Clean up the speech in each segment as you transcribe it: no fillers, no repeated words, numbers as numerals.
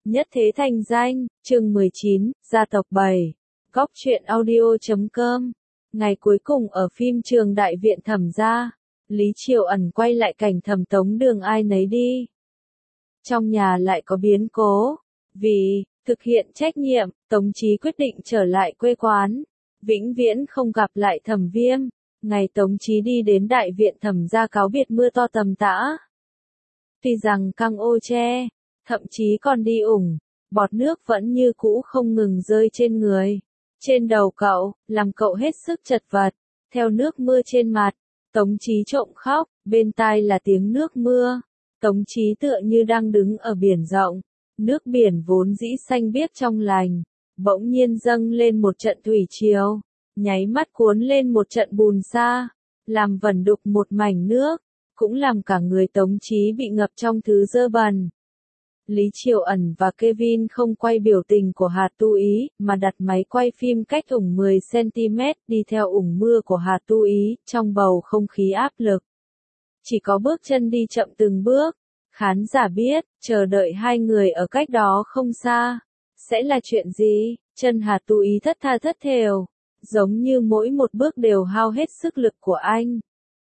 Nhất thế thành danh, chương 19, gia tộc 7. Góc truyện audio.com. Ngày cuối cùng ở phim Trường Đại Viện Thẩm gia, Lý Triều Ẩn quay lại cảnh Thẩm Tống đường ai nấy đi. Trong nhà lại có biến cố. Vì thực hiện trách nhiệm, Tống Chí quyết định trở lại quê quán, vĩnh viễn không gặp lại Thẩm Viêm. Ngày Tống Chí đi đến Đại Viện Thẩm gia cáo biệt mưa to tầm tã. Tuy rằng căng ô che, thậm chí còn đi ủng, bọt nước vẫn như cũ không ngừng rơi trên người, trên đầu cậu, làm cậu hết sức chật vật. Theo nước mưa trên mặt, Tống Chí trộm khóc, bên tai là tiếng nước mưa. Tống Chí tựa như đang đứng ở biển rộng, nước biển vốn dĩ xanh biếc trong lành, bỗng nhiên dâng lên một trận thủy triều, nháy mắt cuốn lên một trận bùn sa, làm vẩn đục một mảnh nước, cũng làm cả người Tống Chí bị ngập trong thứ dơ bẩn. Lý Triều Ẩn và Kevin không quay biểu tình của Hà Tu Ý, mà đặt máy quay phim cách ủng 10cm đi theo ủng mưa của Hà Tu Ý, trong bầu không khí áp lực. Chỉ có bước chân đi chậm từng bước, khán giả biết, chờ đợi hai người ở cách đó không xa. Sẽ là chuyện gì? Chân Hà Tu Ý thất tha thất thểu, giống như mỗi một bước đều hao hết sức lực của anh.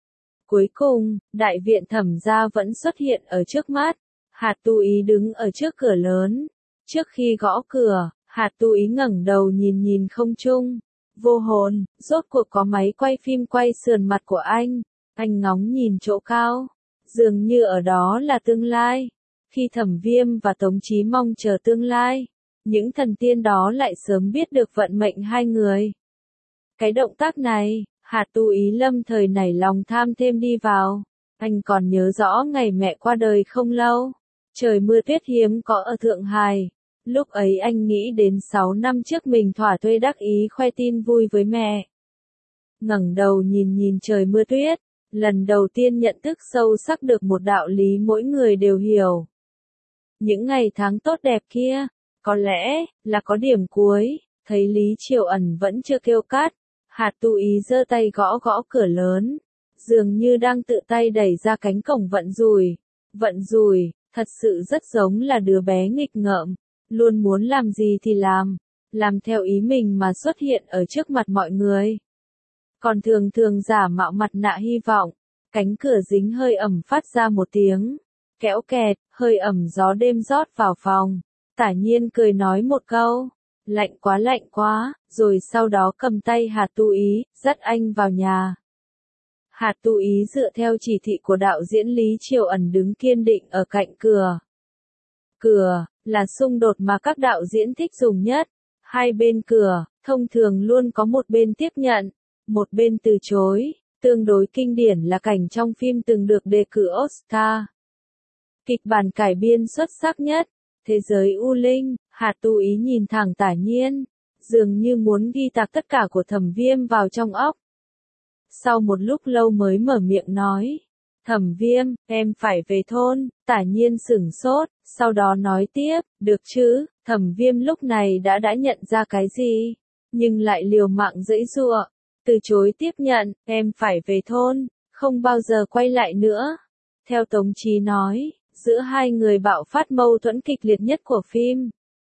Cuối cùng, Đại Viện Thẩm gia vẫn xuất hiện ở trước mắt. Hà Tu Ý đứng ở trước cửa lớn. Trước khi gõ cửa, Hà Tu Ý ngẩng đầu nhìn không trung. Vô hồn, rốt cuộc có máy quay phim quay sườn mặt của anh. Anh ngóng nhìn chỗ cao. Dường như ở đó là tương lai. Khi Thẩm Viêm và Tống Chí mong chờ tương lai, những thần tiên đó lại sớm biết được vận mệnh hai người. Cái động tác này, Hà Tu Ý lâm thời nảy lòng tham thêm đi vào. Anh còn nhớ rõ ngày mẹ qua đời không lâu. Trời mưa tuyết hiếm có ở Thượng Hải. Lúc ấy anh nghĩ đến 6 năm trước mình thỏa thuê đắc ý khoe tin vui với mẹ. Ngẩng đầu nhìn trời mưa tuyết, lần đầu tiên nhận thức sâu sắc được một đạo lý mỗi người đều hiểu. Những ngày tháng tốt đẹp kia, có lẽ là có điểm cuối. Thấy Lý Triều Ẩn vẫn chưa kêu cắt, Hà Tu Ý giơ tay gõ cửa lớn, dường như đang tự tay đẩy ra cánh cổng vận rủi, thật sự rất giống là đứa bé nghịch ngợm, luôn muốn làm gì thì làm theo ý mình mà xuất hiện ở trước mặt mọi người. Còn thường giả mạo mặt nạ hy vọng, cánh cửa dính hơi ẩm phát ra một tiếng kéo kẹt, hơi ẩm gió đêm rót vào phòng. Tả Nhiên cười nói một câu, lạnh quá, rồi sau đó cầm tay Hà Tu Ý, dắt anh vào nhà. Hà Tu Ý dựa theo chỉ thị của đạo diễn Lý Triều Ẩn đứng kiên định ở cạnh cửa. Cửa là xung đột mà các đạo diễn thích dùng nhất. Hai bên cửa, thông thường luôn có một bên tiếp nhận, một bên từ chối. Tương đối kinh điển là cảnh trong phim từng được đề cử Oscar. Kịch bản cải biên xuất sắc nhất, Thế giới U Linh. Hà Tu Ý nhìn thẳng Tả Nhiên, dường như muốn ghi tạc tất cả của Thẩm Viêm vào trong óc. Sau một lúc lâu mới mở miệng nói, Thẩm Viêm, em phải về thôn. Tả Nhiên sửng sốt, sau đó nói tiếp, được chứ. Thẩm Viêm lúc này đã nhận ra cái gì, nhưng lại liều mạng giãy giụa, từ chối tiếp nhận, em phải về thôn, không bao giờ quay lại nữa. Theo Tống Chí nói, giữa hai người bạo phát mâu thuẫn kịch liệt nhất của phim.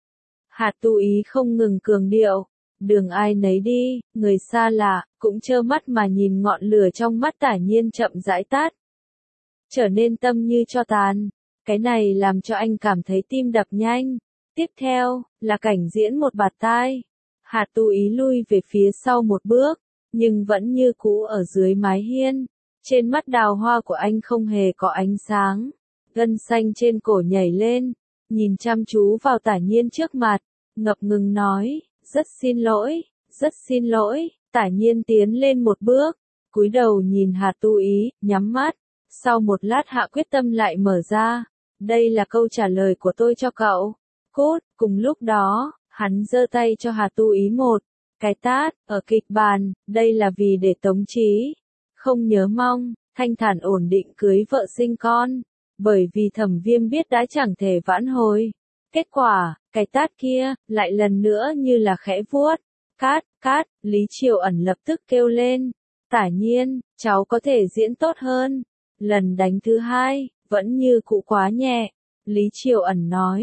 Hà Tu Ý không ngừng cường điệu, đường ai nấy đi, người xa lạ, cũng trơ mắt mà nhìn ngọn lửa trong mắt Tả Nhiên chậm rãi tắt, trở nên tâm như tro tàn. Cái này làm cho anh cảm thấy tim đập nhanh. Tiếp theo, là cảnh diễn một bạt tai. Hà Tu Ý lui về phía sau một bước, nhưng vẫn như cũ ở dưới mái hiên. Trên mắt đào hoa của anh không hề có ánh sáng. Gân xanh trên cổ nhảy lên, nhìn chăm chú vào Tả Nhiên trước mặt, ngập ngừng nói, rất xin lỗi. Tả Nhiên tiến lên một bước, cúi đầu nhìn Hà Tu Ý, nhắm mắt. Sau một lát hạ quyết tâm lại mở ra, đây là câu trả lời của tôi cho cậu. Cút. Cùng lúc đó, hắn giơ tay cho Hà Tu Ý một cái tát. Ở kịch bản, đây là vì để Tống Chí không nhớ mong, thanh thản ổn định cưới vợ sinh con. Bởi vì Thẩm Viêm biết đã chẳng thể vãn hồi. Kết quả, cái tát kia, lại lần nữa như là khẽ vuốt. Cát, Lý Triều Ẩn lập tức kêu lên. Tả Nhiên, cháu có thể diễn tốt hơn. Lần đánh thứ hai, vẫn như cũ quá nhẹ. Lý Triều Ẩn nói,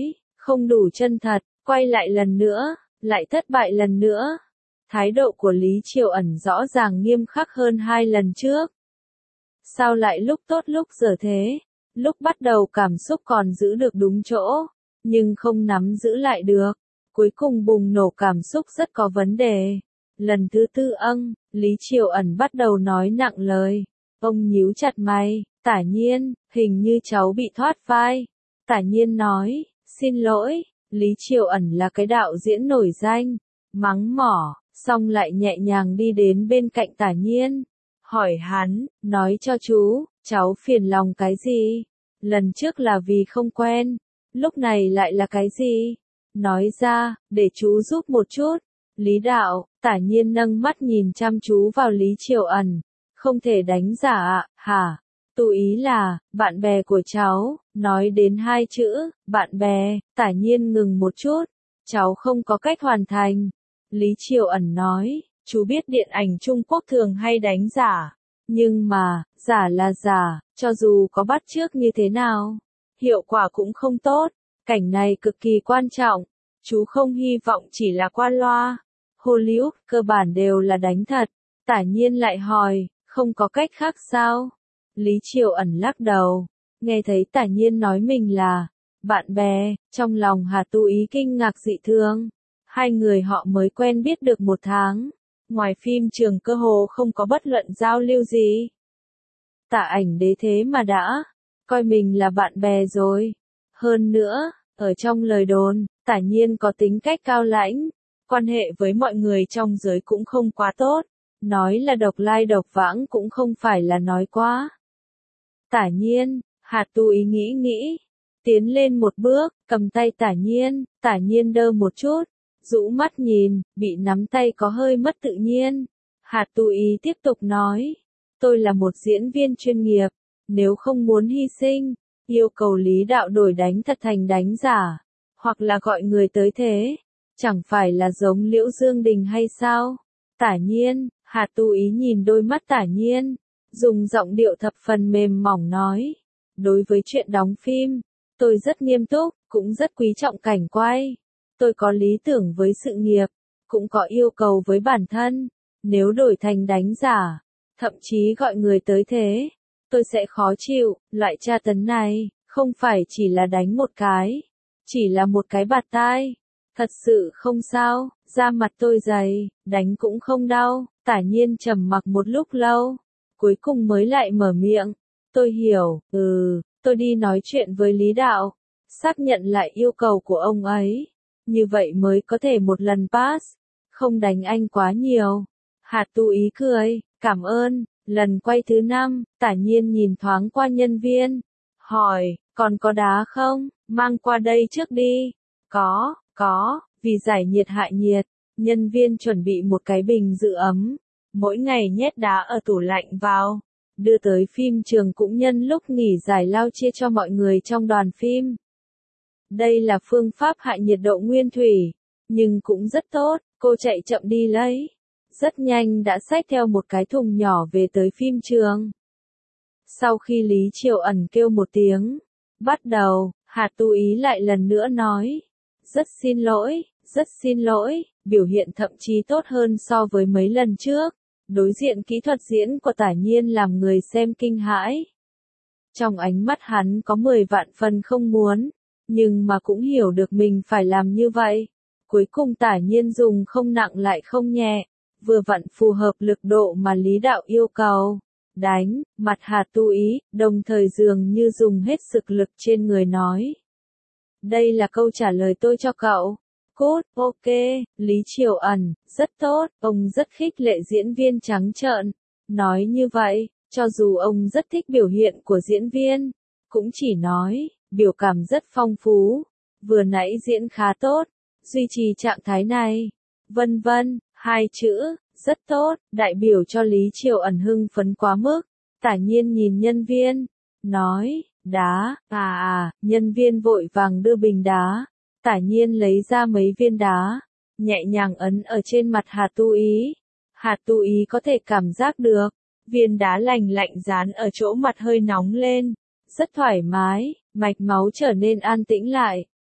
không đủ chân thật, quay lại lần nữa, lại thất bại lần nữa. Thái độ của Lý Triều Ẩn rõ ràng nghiêm khắc hơn 2 lần trước. Sao lại lúc tốt lúc dở thế? Lúc bắt đầu cảm xúc còn giữ được đúng chỗ, nhưng không nắm giữ lại được. Cuối cùng bùng nổ cảm xúc rất có vấn đề. Lần thứ 4 Lý Triều Ẩn bắt đầu nói nặng lời. Ông nhíu chặt mày, Tả Nhiên, hình như cháu bị thoát vai. Tả Nhiên nói, xin lỗi. Lý Triều Ẩn là cái đạo diễn nổi danh, mắng mỏ, xong lại nhẹ nhàng đi đến bên cạnh Tả Nhiên. Hỏi hắn, nói cho chú, cháu phiền lòng cái gì? Lần trước là vì không quen, lúc này lại là cái gì? Nói ra, để chú giúp một chút. Lý đạo, Tả Nhiên nâng mắt nhìn chăm chú vào Lý Triều Ẩn. Không thể đánh giả ạ, hả? Tụ ý là, bạn bè của cháu, nói đến 2 chữ, bạn bè, Tả Nhiên ngừng một chút. Cháu không có cách hoàn thành. Lý Triều Ẩn nói, chú biết điện ảnh Trung Quốc thường hay đánh giả. Nhưng mà, giả là giả, cho dù có bắt chước như thế nào, hiệu quả cũng không tốt. Cảnh này cực kỳ quan trọng. Chú không hy vọng chỉ là qua loa. Hollywood cơ bản đều là đánh thật. Tả Nhiên lại hỏi, không có cách khác sao? Lý Triều Ẩn lắc đầu. Nghe thấy Tả Nhiên nói mình là bạn bè, trong lòng Hà Tu Ý kinh ngạc dị thường. 2 người họ mới quen biết được 1 tháng. Ngoài phim trường cơ hồ không có bất luận giao lưu gì. Tả Ảnh Đế thế mà đã coi mình là bạn bè rồi. Hơn nữa, ở trong lời đồn, Tả Nhiên có tính cách cao lãnh, quan hệ với mọi người trong giới cũng không quá tốt. Nói là độc lai độc vãng cũng không phải là nói quá. Tả Nhiên, Hà Tu Ý nghĩ, tiến lên một bước, cầm tay Tả Nhiên đơ một chút, rũ mắt nhìn, bị nắm tay có hơi mất tự nhiên. Hà Tu Ý tiếp tục nói, tôi là một diễn viên chuyên nghiệp, nếu không muốn hy sinh, yêu cầu Lý đạo đổi đánh thật thành đánh giả, hoặc là gọi người tới thế, chẳng phải là giống Liễu Dương Đình hay sao? Tả Nhiên, Hà Tu Ý nhìn đôi mắt Tả Nhiên, dùng giọng điệu thập phần mềm mỏng nói, đối với chuyện đóng phim, tôi rất nghiêm túc, cũng rất quý trọng cảnh quay. Tôi có lý tưởng với sự nghiệp, cũng có yêu cầu với bản thân. Nếu đổi thành đánh giả, thậm chí gọi người tới thế, tôi sẽ khó chịu. Loại tra tấn này, không phải chỉ là đánh một cái, chỉ là một cái bạt tai. Thật sự không sao, da mặt tôi dày, đánh cũng không đau. Tả Nhiên trầm mặc một lúc lâu, cuối cùng mới lại mở miệng. Tôi hiểu, tôi đi nói chuyện với Lý đạo, xác nhận lại yêu cầu của ông ấy. Như vậy mới có thể một lần pass, không đánh anh quá nhiều. Hà Tu Ý cười, cảm ơn. Lần quay thứ 5, Tả Nhiên nhìn thoáng qua nhân viên, hỏi, còn có đá không, mang qua đây trước đi. Có, vì giải nhiệt hạ nhiệt, nhân viên chuẩn bị một cái bình giữ ấm, mỗi ngày nhét đá ở tủ lạnh vào, đưa tới phim trường cũng nhân lúc nghỉ giải lao chia cho mọi người trong đoàn phim. Đây là phương pháp hạ nhiệt độ nguyên thủy, nhưng cũng rất tốt. Cô chạy chậm đi lấy, rất nhanh đã xách theo một cái thùng nhỏ về tới phim trường. Sau khi Lý Triều Ẩn kêu một tiếng, bắt đầu, Hà Tu Ý lại lần nữa nói, rất xin lỗi, biểu hiện thậm chí tốt hơn so với mấy lần trước. Đối diện kỹ thuật diễn của Tả Nhiên làm người xem kinh hãi. Trong ánh mắt hắn có 10 vạn phần không muốn, nhưng mà cũng hiểu được mình phải làm như vậy. Cuối cùng Tả Nhiên dùng không nặng lại không nhẹ, vừa vặn phù hợp lực độ mà Lý đạo yêu cầu. Đánh, mặt Hà Tu Ý, đồng thời dường như dùng hết sức lực trên người nói. Đây là câu trả lời tôi cho cậu. Cốt, ok, Lý Triều Ẩn, rất tốt, ông rất khích lệ diễn viên trắng trợn. Nói như vậy, cho dù ông rất thích biểu hiện của diễn viên, cũng chỉ nói, biểu cảm rất phong phú, vừa nãy diễn khá tốt, duy trì trạng thái này, vân vân, 2 chữ, rất tốt, đại biểu cho Lý Triều Ẩn hưng phấn quá mức. Tả Nhiên nhìn nhân viên, nói, đá, nhân viên vội vàng đưa bình đá. Tả Nhiên lấy ra mấy viên đá, nhẹ nhàng ấn ở trên mặt Hà Tu Ý. Hà Tu Ý có thể cảm giác được, viên đá lành lạnh dán ở chỗ mặt hơi nóng lên, rất thoải mái, mạch máu trở nên an tĩnh lại.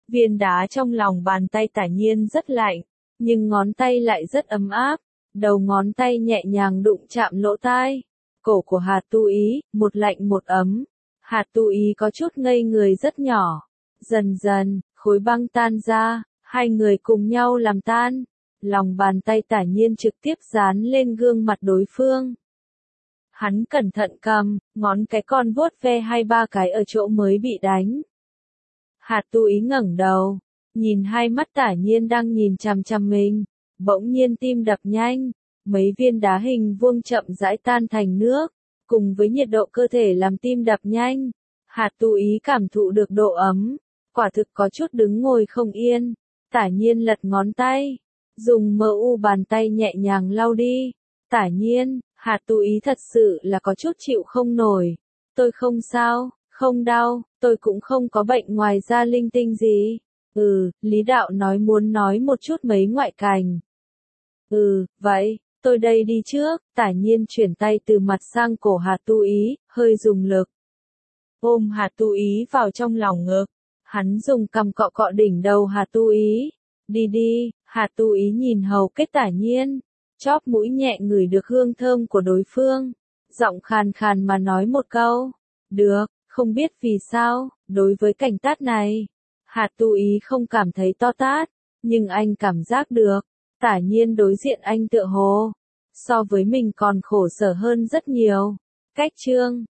Viên đá trong lòng bàn tay Tả Nhiên rất lạnh, nhưng ngón tay lại rất ấm áp. Đầu ngón tay nhẹ nhàng đụng chạm lỗ tai. Cổ của Hà Tu Ý, một lạnh một ấm. Hà Tu Ý có chút ngây người rất nhỏ. Dần dần, khối băng tan ra, hai người cùng nhau làm tan. Lòng bàn tay Tả Nhiên trực tiếp dán lên gương mặt đối phương. Hắn cẩn thận cầm, ngón cái con vuốt ve 2-3 cái ở chỗ mới bị đánh. Hà Tu Ý ngẩng đầu, nhìn hai mắt Tả Nhiên đang nhìn chằm chằm mình, bỗng nhiên tim đập nhanh, mấy viên đá hình vuông chậm rãi tan thành nước, cùng với nhiệt độ cơ thể làm tim đập nhanh. Hà Tu Ý cảm thụ được độ ấm, quả thực có chút đứng ngồi không yên. Tả Nhiên lật ngón tay, dùng mờ u bàn tay nhẹ nhàng lau đi. Tả Nhiên, Hà Tu Ý thật sự là có chút chịu không nổi. Tôi không sao, không đau, tôi cũng không có bệnh ngoài da linh tinh gì. Lý đạo nói muốn nói một chút mấy ngoại cảnh. Vậy, tôi đây đi trước. Tả Nhiên chuyển tay từ mặt sang cổ Hà Tu Ý, hơi dùng lực. Ôm Hà Tu Ý vào trong lòng ngực. Hắn dùng cằm cọ cọ đỉnh đầu Hà Tu Ý. Đi đi, Hà Tu Ý nhìn hầu kết Tả Nhiên. Chóp mũi nhẹ ngửi được hương thơm của đối phương. Giọng khàn khàn mà nói một câu. Được, không biết vì sao, đối với cảnh tát này. Hà Tu Ý không cảm thấy to tát, nhưng anh cảm giác được. Tả Nhiên đối diện anh tựa hồ. So với mình còn khổ sở hơn rất nhiều. Cách chương